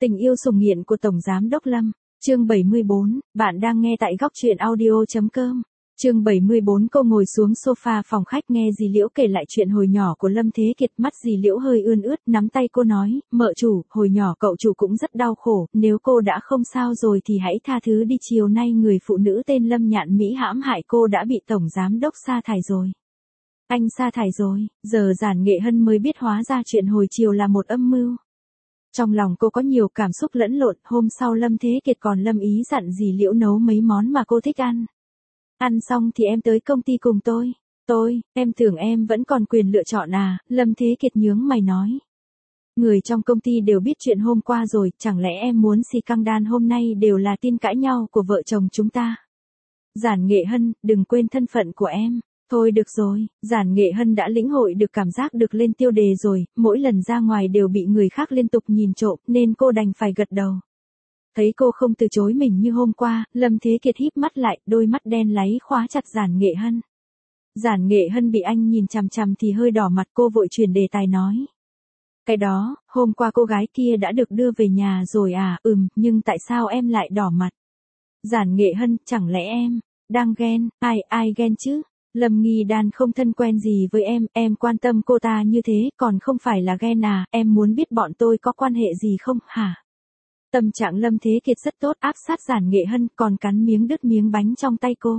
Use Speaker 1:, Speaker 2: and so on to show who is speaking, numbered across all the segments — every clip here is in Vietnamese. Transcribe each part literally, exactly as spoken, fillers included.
Speaker 1: Tình yêu sủng nghiện của Tổng Giám Đốc Lâm. Chương bảy mươi bốn, bạn đang nghe tại góc truyện audio chấm com. Chương bảy mươi bốn. Cô ngồi xuống sofa phòng khách nghe dì Liễu kể lại chuyện hồi nhỏ của Lâm Thế Kiệt. Mắt dì Liễu hơi ươn ướt, nắm tay cô nói, mợ chủ, hồi nhỏ cậu chủ cũng rất đau khổ, nếu cô đã không sao rồi thì hãy tha thứ đi. Chiều nay người phụ nữ tên Lâm Nhạn Mỹ hãm hại cô đã bị Tổng Giám Đốc sa thải rồi. Anh sa thải rồi, giờ Giản Nghệ Hân mới biết hóa ra chuyện hồi chiều là một âm mưu. Trong lòng cô có nhiều cảm xúc lẫn lộn. Hôm sau Lâm Thế Kiệt còn lâm ý dặn dì Liễu nấu mấy món mà cô thích ăn. Ăn xong thì em tới công ty cùng tôi. Tôi, em tưởng em vẫn còn quyền lựa chọn à, Lâm Thế Kiệt nhướng mày nói. Người trong công ty đều biết chuyện hôm qua rồi, chẳng lẽ em muốn xì căng đan hôm nay đều là tin cãi nhau của vợ chồng chúng ta. Giản Nghệ Hân, đừng quên thân phận của em. Thôi được rồi, Giản Nghệ Hân đã lĩnh hội được cảm giác được lên tiêu đề rồi, mỗi lần ra ngoài đều bị người khác liên tục nhìn trộm, nên cô đành phải gật đầu. Thấy cô không từ chối mình như hôm qua, Lâm Thế Kiệt híp mắt lại, đôi mắt đen láy khóa chặt Giản Nghệ Hân. Giản Nghệ Hân bị anh nhìn chằm chằm thì hơi đỏ mặt, cô vội chuyển đề tài nói. Cái đó, hôm qua cô gái kia đã được đưa về nhà rồi à, ừm, nhưng tại sao em lại đỏ mặt? Giản Nghệ Hân, chẳng lẽ em đang ghen, ai, ai ghen chứ? Lâm Nghi Đan không thân quen gì với em, em quan tâm cô ta như thế, còn không phải là ghen à, em muốn biết bọn tôi có quan hệ gì không, hả? Tâm trạng Lâm Thế Kiệt rất tốt, áp sát Giản Nghệ Hân, còn cắn miếng đứt miếng bánh trong tay cô.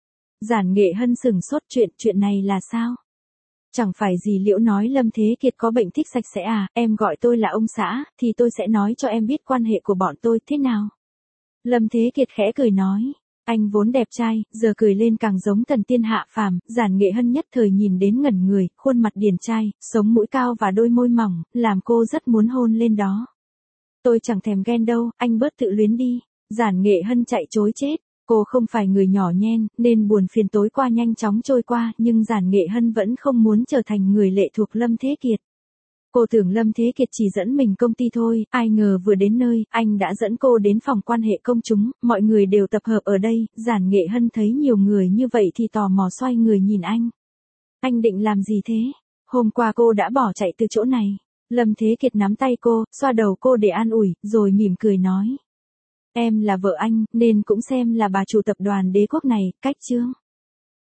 Speaker 1: Giản Nghệ Hân sửng sốt, chuyện, chuyện này là sao? Chẳng phải dì Liễu nói Lâm Thế Kiệt có bệnh thích sạch sẽ à, em gọi tôi là ông xã, thì tôi sẽ nói cho em biết quan hệ của bọn tôi thế nào. Lâm Thế Kiệt khẽ cười nói. Anh vốn đẹp trai, giờ cười lên càng giống thần tiên hạ phàm. Giản Nghệ Hân nhất thời nhìn đến ngẩn người, khuôn mặt điển trai, sống mũi cao và đôi môi mỏng, làm cô rất muốn hôn lên đó. Tôi chẳng thèm ghen đâu, anh bớt tự luyến đi. Giản Nghệ Hân chạy chối chết. Cô không phải người nhỏ nhen, nên buồn phiền tối qua nhanh chóng trôi qua, nhưng Giản Nghệ Hân vẫn không muốn trở thành người lệ thuộc Lâm Thế Kiệt. Cô tưởng Lâm Thế Kiệt chỉ dẫn mình công ty thôi, ai ngờ vừa đến nơi, anh đã dẫn cô đến phòng quan hệ công chúng, mọi người đều tập hợp ở đây. Giản Nghệ Hân thấy nhiều người như vậy thì tò mò xoay người nhìn anh. Anh định làm gì thế? Hôm qua cô đã bỏ chạy từ chỗ này. Lâm Thế Kiệt nắm tay cô, xoa đầu cô để an ủi, rồi mỉm cười nói. Em là vợ anh, nên cũng xem là bà chủ tập đoàn Đế Quốc này, cách chưa?